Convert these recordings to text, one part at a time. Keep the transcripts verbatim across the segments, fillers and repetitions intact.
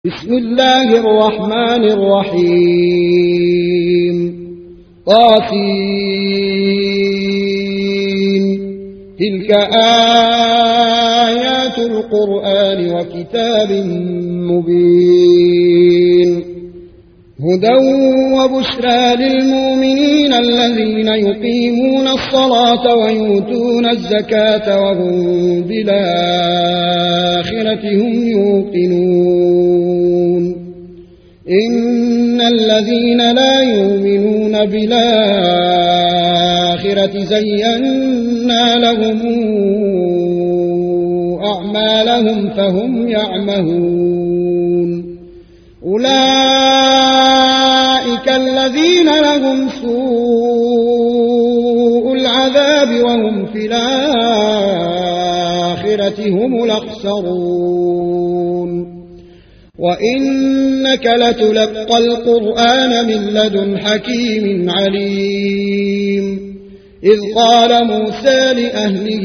بسم الله الرحمن الرحيم طاسين تلك آيات القرآن وكتاب مبين هدى وبشرى للمؤمنين الذين يقيمون الصلاة ويؤتون الزكاة وهم بالآخرة هم يوقنون إن الذين لا يؤمنون بالآخرة زينا لهم أعمالهم فهم يعمهون أولئك الذين لهم سوء العذاب وهم في الآخرة هم الأخسرون وإنك لتلقى القرآن من لدن حكيم عليم إذ قال موسى لأهله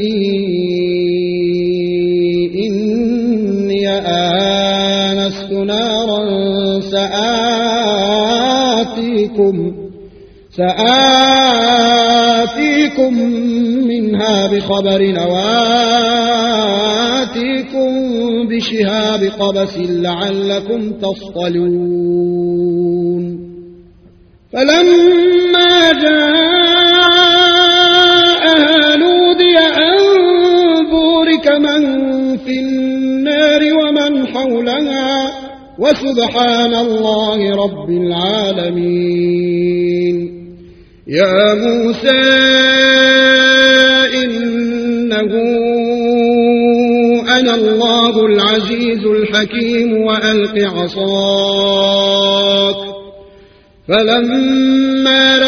إني آنست نارا سآتيكم سآتيكم منها بخبر وآتيكم بشهاب قبس لعلكم تصطلون فلما جاءها نودي أن بورك من في النار ومن حولها وسبحان الله رب العالمين يا موسى إنه أنا الله العزيز الحكيم وألق عصاك فلما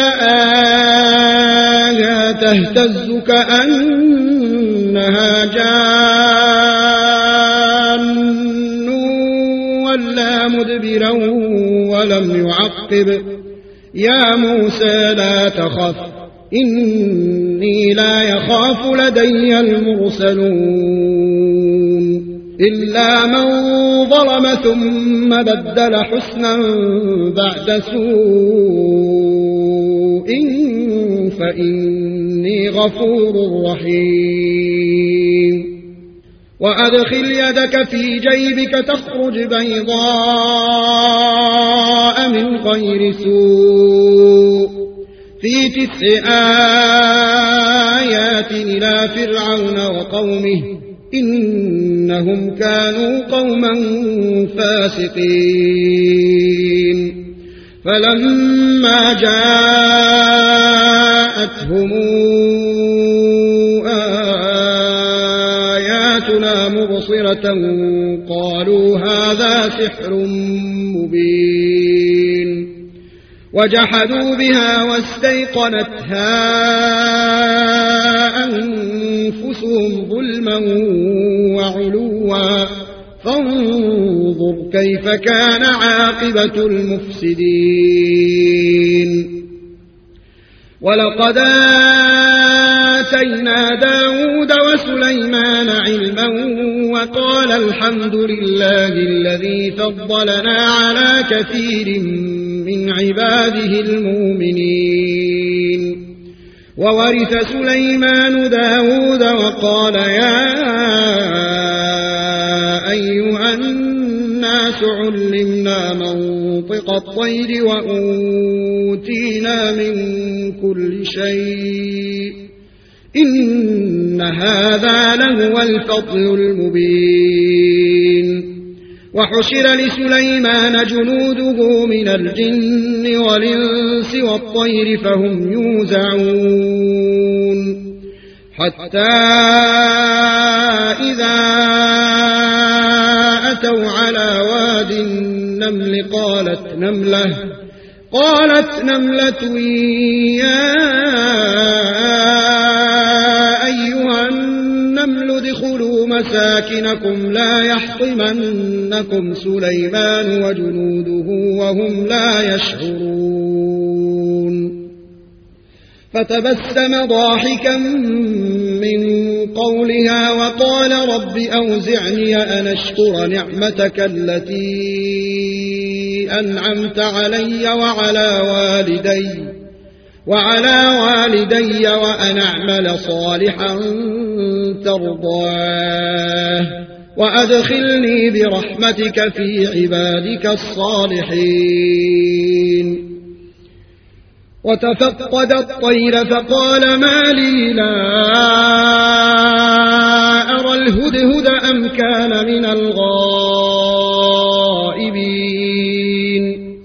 رآها تهتز كأنها جان ولا مدبرا ولم يعقب يا موسى لا تخف إني لا يخاف لدي المرسلون إلا من ظلم ثم بدل حسنا بعد سوء فإني غفور رحيم وأدخل يدك في جيبك تخرج بيضاء من غير سوء في تسع آيات إلى فرعون وقومه إنهم كانوا قوما فاسقين فلما جاءتهم آياتنا مبصرة قالوا هذا سحر مبين وجحدوا بها واستيقنتها أنفسهم ظلما وعلوا فانظر كيف كان عاقبة المفسدين ولقد آتينا داود وسليمان علما وقال الحمد لله الذي فضلنا على كثير من عباده المؤمنين وورث سليمان داود وقال يا أيها الناس علمنا منطق الطير وأوتينا من كل شيء إن هذا لهو الفضل المبين وحشر لسليمان جنوده من الجن والإنس والطير فهم يوزعون حتى إذا أتوا على واد النمل قالت نملة قالت نملة يا أيها النمل ادخلوا مساكنكم لا يحطمنكم سليمان وجنوده وهم لا يشعرون فتبسم ضاحكا من قولها وقال رب أوزعني أن أشكر نعمتك التي أنعمت علي وعلى والدي وعلى والدي وأن أعمل صالحا ترضاه وأدخلني برحمتك في عبادك الصالحين. وتفقد الطير فقال ما لي لا أرى الهدهد أم كان من الغائبين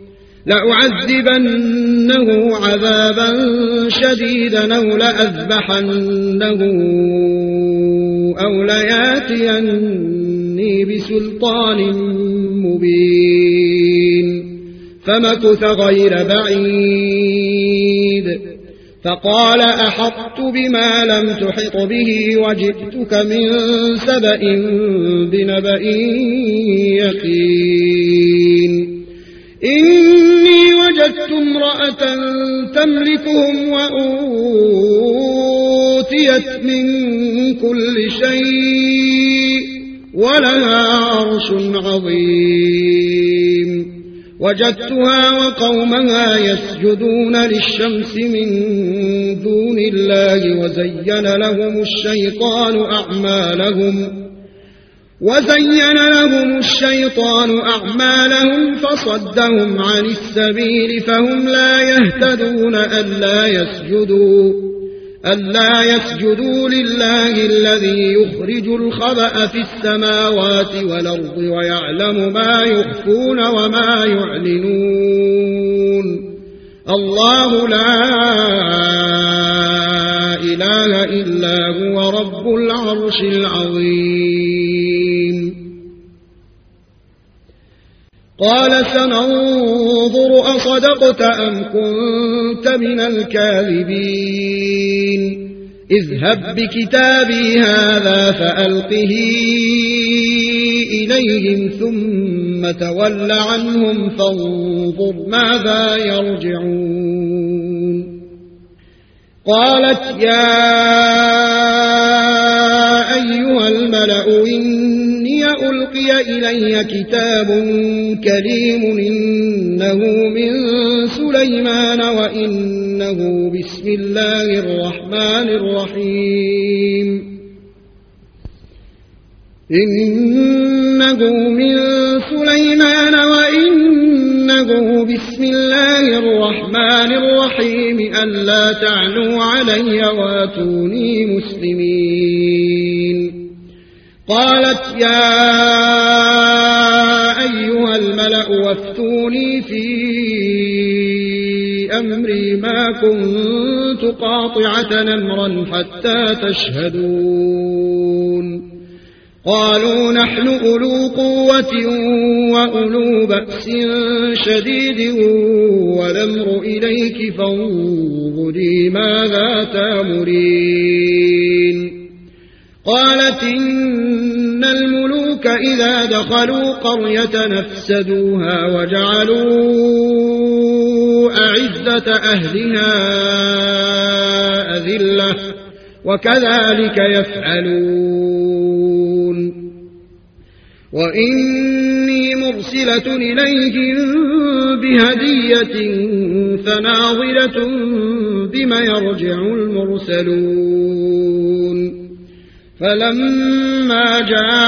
لأعذبنه عذابا شديدا أو لأذبحنه أو لياتيني بسلطان مبين. فمكث غير بعيد فقال أحطت بما لم تحط به وجئتك من سبأ بنبأ يقين. إني وجدت امرأة تملكهم وأوتيت من كل شيء ولها عرش عظيم. وجدتها وقومها يسجدون للشمس من دون الله وزين لهم الشيطان أعمالهم وزين لهم الشيطان أعمالهم فصدهم عن السبيل فهم لا يهتدون ألا يسجدوا ألا يسجدوا لله الذي يخرج الخبأ في السماوات والأرض ويعلم ما يخفون وما يعلنون. الله لا إله إلا هو رب العرش العظيم. قال سننظر أصدقت أم كنت من الكاذبين. اذهب بكتابي هذا فألقه إليهم ثم تول عنهم فانظر ماذا يرجعون. قالت يا أيها الملأ إني ألقي إلي كتاب كريم إنه من سليمان وإنه بسم الله الرحمن الرحيم إنه من سليمان وإنه بسم الله الرحمن الرحيم ألا تعلوا علي واتوني مسلمين. قالت يا أيها الملأ وافتوني في أمري ما كنت قاطعة أمرا حتى تشهدون. قالوا نحن أولو قوة وأولو بأس شديد والأمر إليك فانظري ماذا تأمرين. قالت إن الملوك إذا دخلوا قرية نفسدوها وجعلوا أعزة أهلها أذلة وكذلك يفعلون. وإني مرسلة إليهم بهدية فناظرة بما يرجع المرسلون. فلما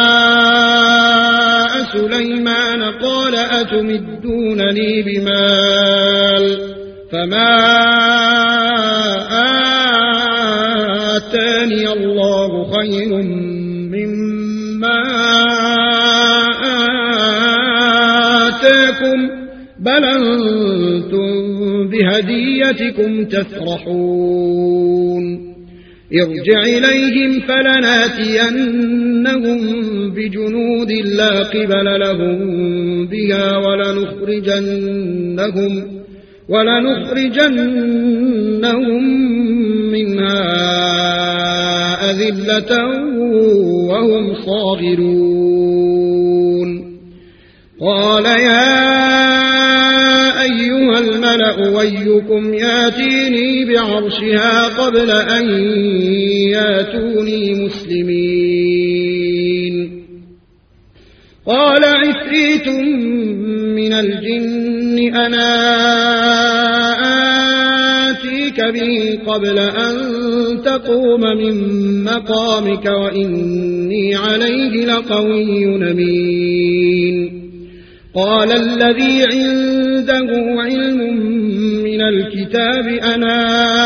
جاء سليمان قال أتمدونني بمال فما آتاني الله خير مما آتاكم بل أنتم بهديتكم تفرحون. ارجع إليهم فلناتينهم بجنود لا قبل لهم بها ولنخرجنهم ولنخرجنهم منها أذلة وهم صاغرون. قال يا أيها الملأ أيكم ياتيني بعرشها قبل أن ياتوني مسلمين. قال عفريت من الجن أنا آتيك به قبل أن تقوم من مقامك وإني عليه لقوي أمين. قال الذي عنده علم من الكتاب أنا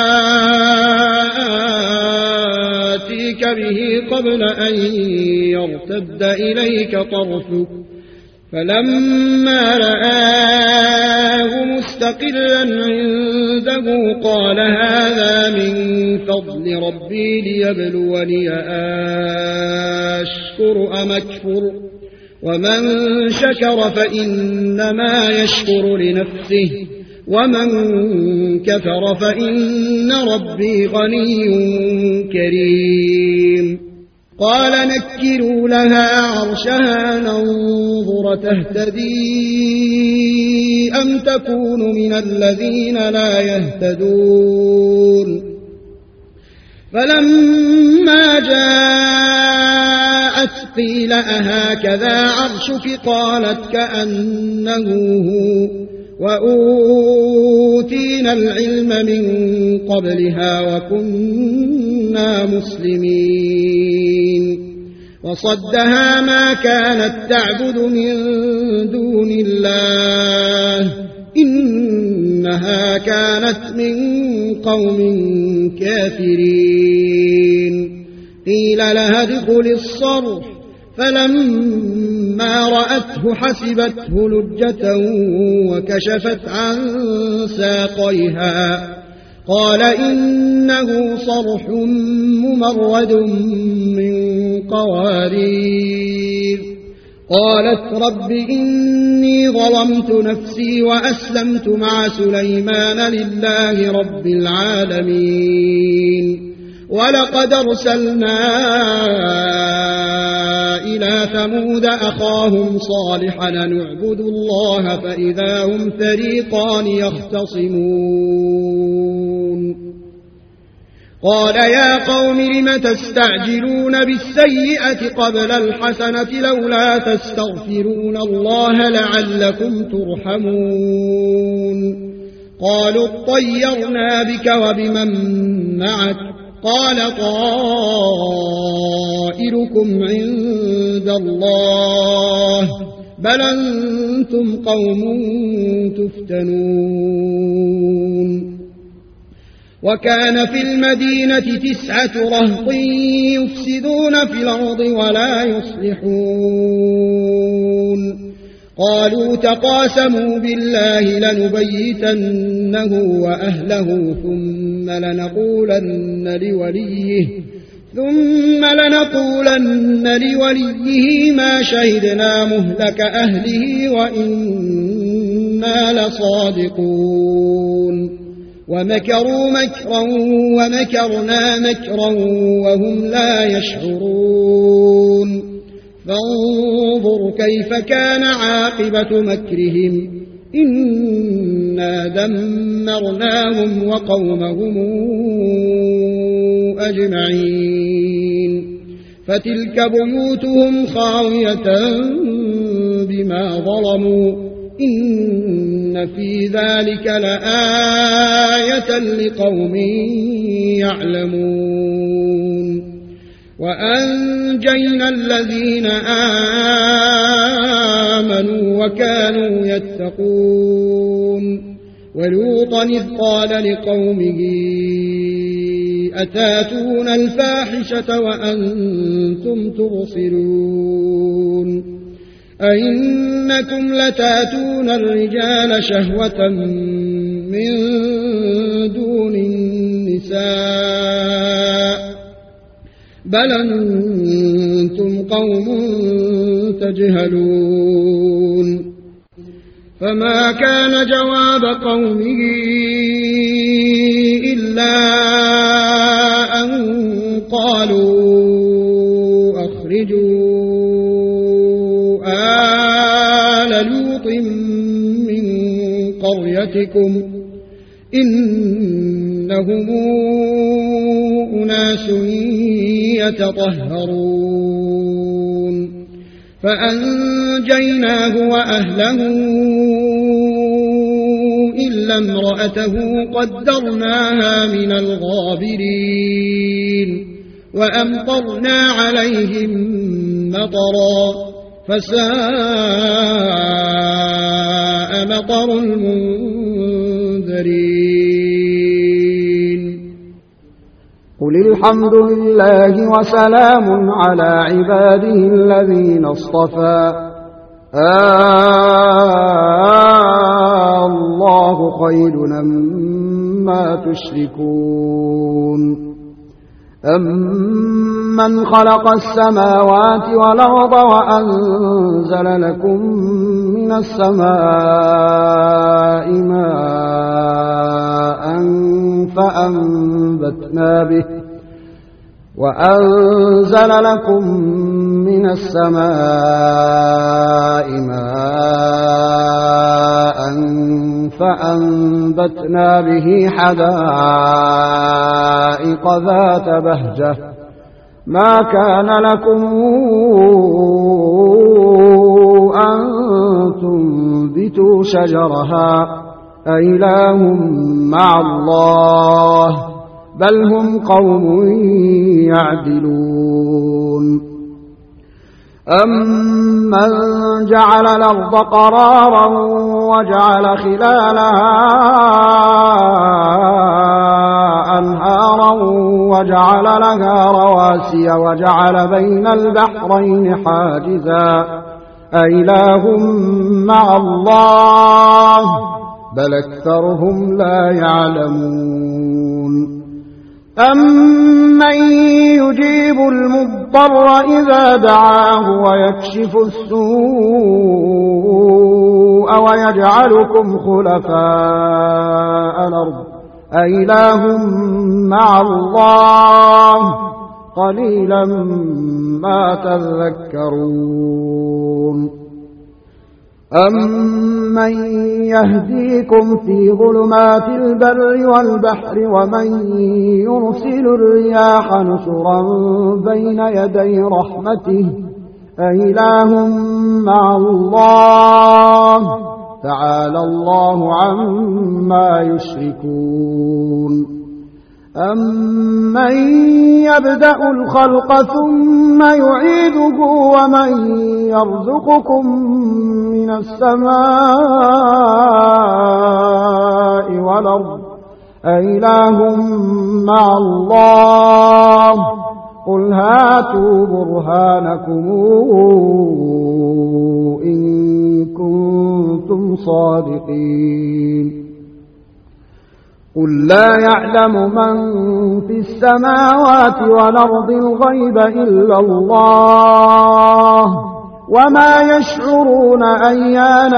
آتيك به قبل أن يرتد إليك طرفك فلما رآه مستقلا عنده قال هذا من فضل ربي ليبلوني أشكر أم أكفر ومن شكر فإنما يشكر لنفسه ومن كفر فإن ربي غني كريم. قال نكروا لها عرشها ننظر تهتدي أم تكون من الذين لا يهتدون. فلما جاءت قيل أهكذا عرشك قالت كأنه هو وأوتينا العلم من قبلها وكنا مسلمين. وصدها ما كانت تعبد من دون الله إنها كانت من قوم كافرين. قيل لها ادخل الصرح فلما رأته حسبته لجة وكشفت عن ساقيها قال إنه صرح ممرد من قوارير. قالت رب إني ظلمت نفسي وأسلمت مع سليمان لله رب العالمين. ولقد أرسلنا إلى ثمود أخاهم صالحا أن اعبدوا الله فإذا هم فريقان يختصمون. قال يا قوم لم تستعجلون بالسيئة قبل الحسنة لولا تستغفرون الله لعلكم ترحمون. قالوا اطيرنا بك وبمن معك قال طائركم عند الله بل أنتم قوم تفتنون. وكان في المدينة تسعة رهط يفسدون في الأرض ولا يصلحون. قالوا تقاسموا بالله لنبيتنه وأهله ثم لنقولن لوليه ثم لنقولن لوليه ما شهدنا مهلك أهله وإنا لصادقون. ومكروا مكرا ومكرنا مكرا وهم لا يشعرون. فانظر كيف كان عاقبة مكرهم إنا دمرناهم وقومهم أجمعين. فتلك بيوتهم خاوية بما ظلموا إن في ذلك لآية لقوم يعلمون. وأنجينا الذين آمنوا وكانوا يتقون. ولوطا إذ قال لقومه أتاتون الفاحشة وأنتم تبصرون أئنكم لتاتون الرجال شهوة من دون النساء بل أنتم قوم تجهلون. فما كان جواب قومه إلا أن قالوا أخرجوا آل لوط من قريتكم إنهم أناس يتطهرون فأنجيناه وأهله إلا امرأته قدرناها من الغابرين وأمطرنا عليهم مطرا فساء مطر المنذرين قل الحمد لله وسلام على عباده الذين اصطفى آه الله خير أما تشركون أمن خلق السماوات والأرض وأنزل لكم من السماء ماء فأنبتنا به وأنزل لكم من السماء ماء فأنبتنا به حدائق ذات بهجة ما كان لكم أن تنبتوا شجرها أإله مع الله بل هم قوم يعدلون أمن جعل الأرض قرارا وجعل خلالها أنهارا وجعل لها رواسي وجعل بين البحرين حاجزا أإله مع الله بل أكثرهم لا يعلمون أمن يجيب المضطر إذا دعاه ويكشف السوء ويجعلكم خلفاء الأرض أإله مع الله قليلا ما تذكرون أمن يهديكم في ظلمات البر والبحر ومن يرسل الرياح نشرا بين يدي رحمته أإله مع الله تعالى الله عما يشركون أمن يبدأ الخلق ثم يعيده ومن يرزقكم من السماء والأرض أإله مع الله قل هاتوا برهانكم إن كنتم صادقين قل لا يعلم من في السماوات والأرض الغيب إلا الله وما يشعرون أيان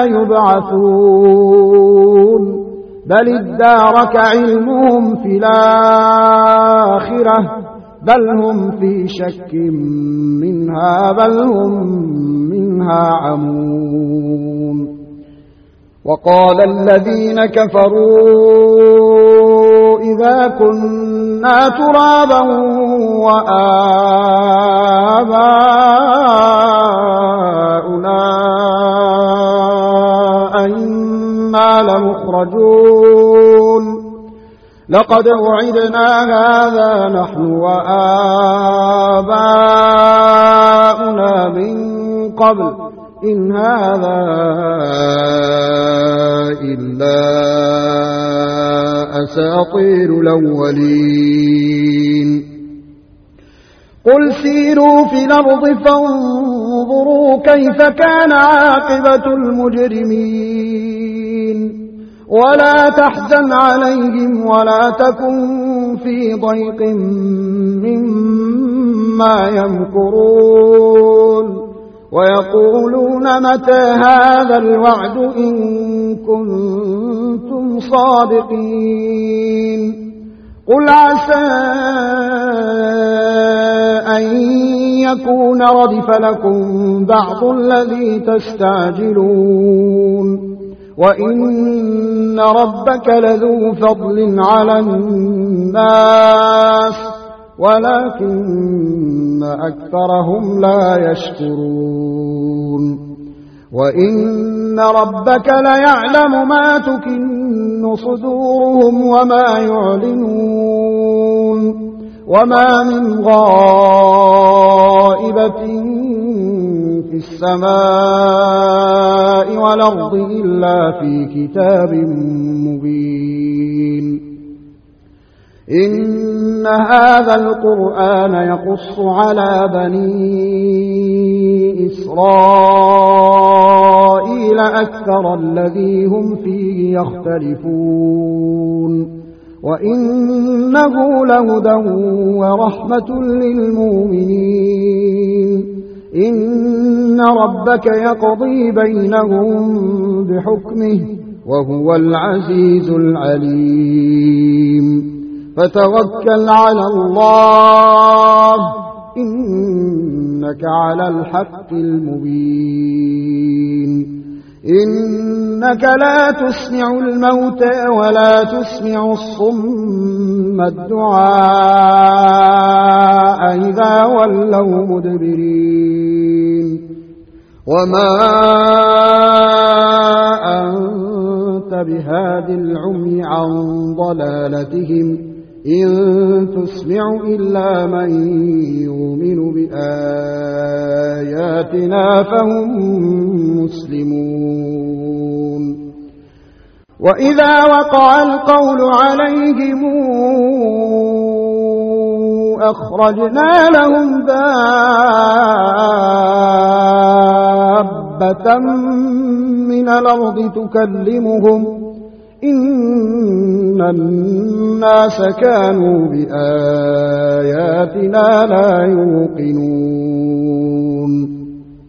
يبعثون بل ادارك علمهم في الآخرة بل هم في شك منها بل هم منها عمون وقال الذين كفروا إذا كنا ترابا وآباؤنا أئنا لمخرجون لقد وعدنا هذا نحن وآباؤنا من قبل إن هذا إلا أساطير الأولين قل سيروا في الأرض فانظروا كيف كان عاقبة المجرمين ولا تحزن عليهم ولا تكن في ضيق مما يمكرون ويقولون متى هذا الوعد إن كنتم صادقين قل عسى أن يكون ردف لكم بعض الذي تستعجلون وإن ربك لذو فضل على الناس ولكن أكثرهم لا يشكرون وإن ربك ليعلم ما تكن صدورهم وما يعلنون وما من غائبة في السماء والأرض إلا في كتاب مبين إن هذا القرآن يقص على بني إسرائيل أكثر الذي هم فيه يختلفون وإنه لهدى ورحمة للمؤمنين إن ربك يقضي بينهم بحكمه وهو العزيز العليم فتوكل على الله إنك على الحق المبين إنك لا تسمع الموتى ولا تسمع الصم الدعاء إذا ولوا مدبرين وما أنت بهاد العمي عن ضلالتهم إن تسمع إلا من يؤمن بآياتنا فهم مسلمون وإذا وقع القول عليهم أخرجنا لهم دابة من الأرض تكلمهم إن الناس كانوا بآياتنا لا يوقنون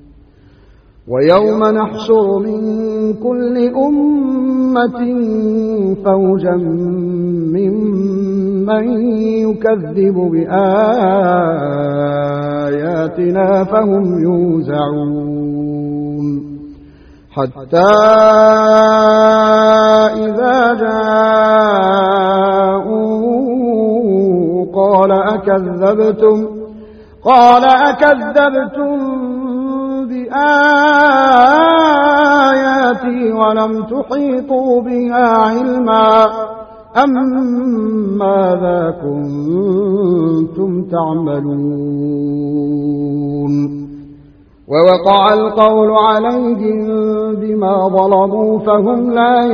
ويوم نحشر من كل أمة فوجا ممن يكذب بآياتنا فهم يوزعون حتى إذا جاءوا قال أكذبتم قال أكذبتم بآياتي ولم تحيطوا بها علما أم ماذا كنتم تعملون ووقع القول عليهم بما ظلموا فهم لا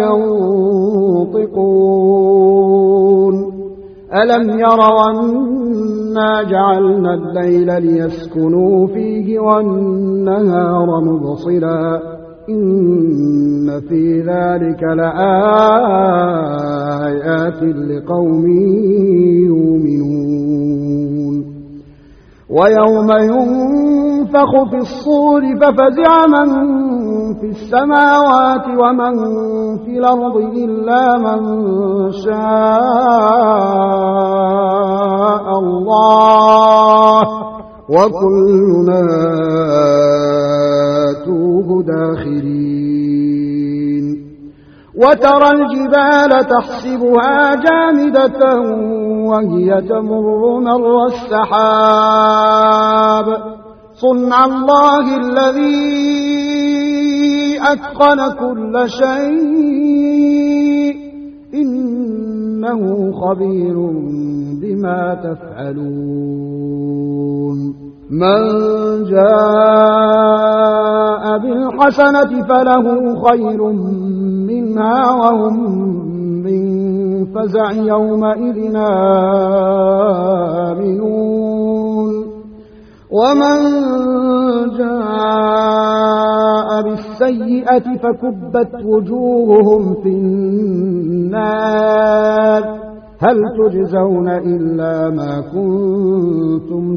ينطقون ألم يروا أنا جعلنا الليل ليسكنوا فيه والنهار مبصرا إن في ذلك لآيات لقوم يؤمنون ويوم ينفخ في الصور ففزع من في السماوات ومن في الأرض إلا من شاء الله وكلنا آتوه داخرين وترى الجبال تحسبها جامدة وهي تمر مر السحاب صنع الله الذي أتقن كل شيء إنه خبير بما تفعلون من جاء بالحسنة فله خير منها وهم من فزع يومئذ آمنون ومن جاء بالسيئة فكبت وجوههم في النار هل تجزون إلا ما كنتم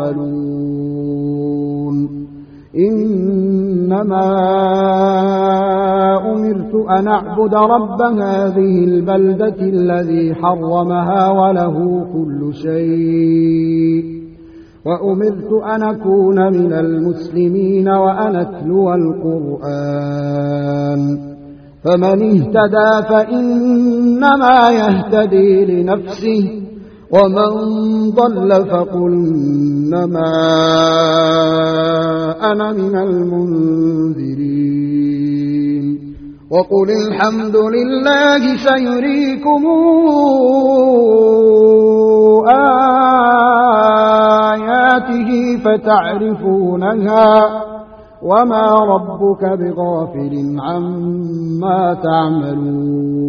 تعملون إنما أمرت أن أعبد رب هذه البلدة الذي حرمها وله كل شيء وأمرت أن أكون من المسلمين وأن أتلو القرآن فمن اهتدى فإنما يهتدي لنفسه ومن ضل فقل إنما أنا من المنذرين وقل الحمد لله سيريكم آياته فتعرفونها وما ربك بغافل عما تعملون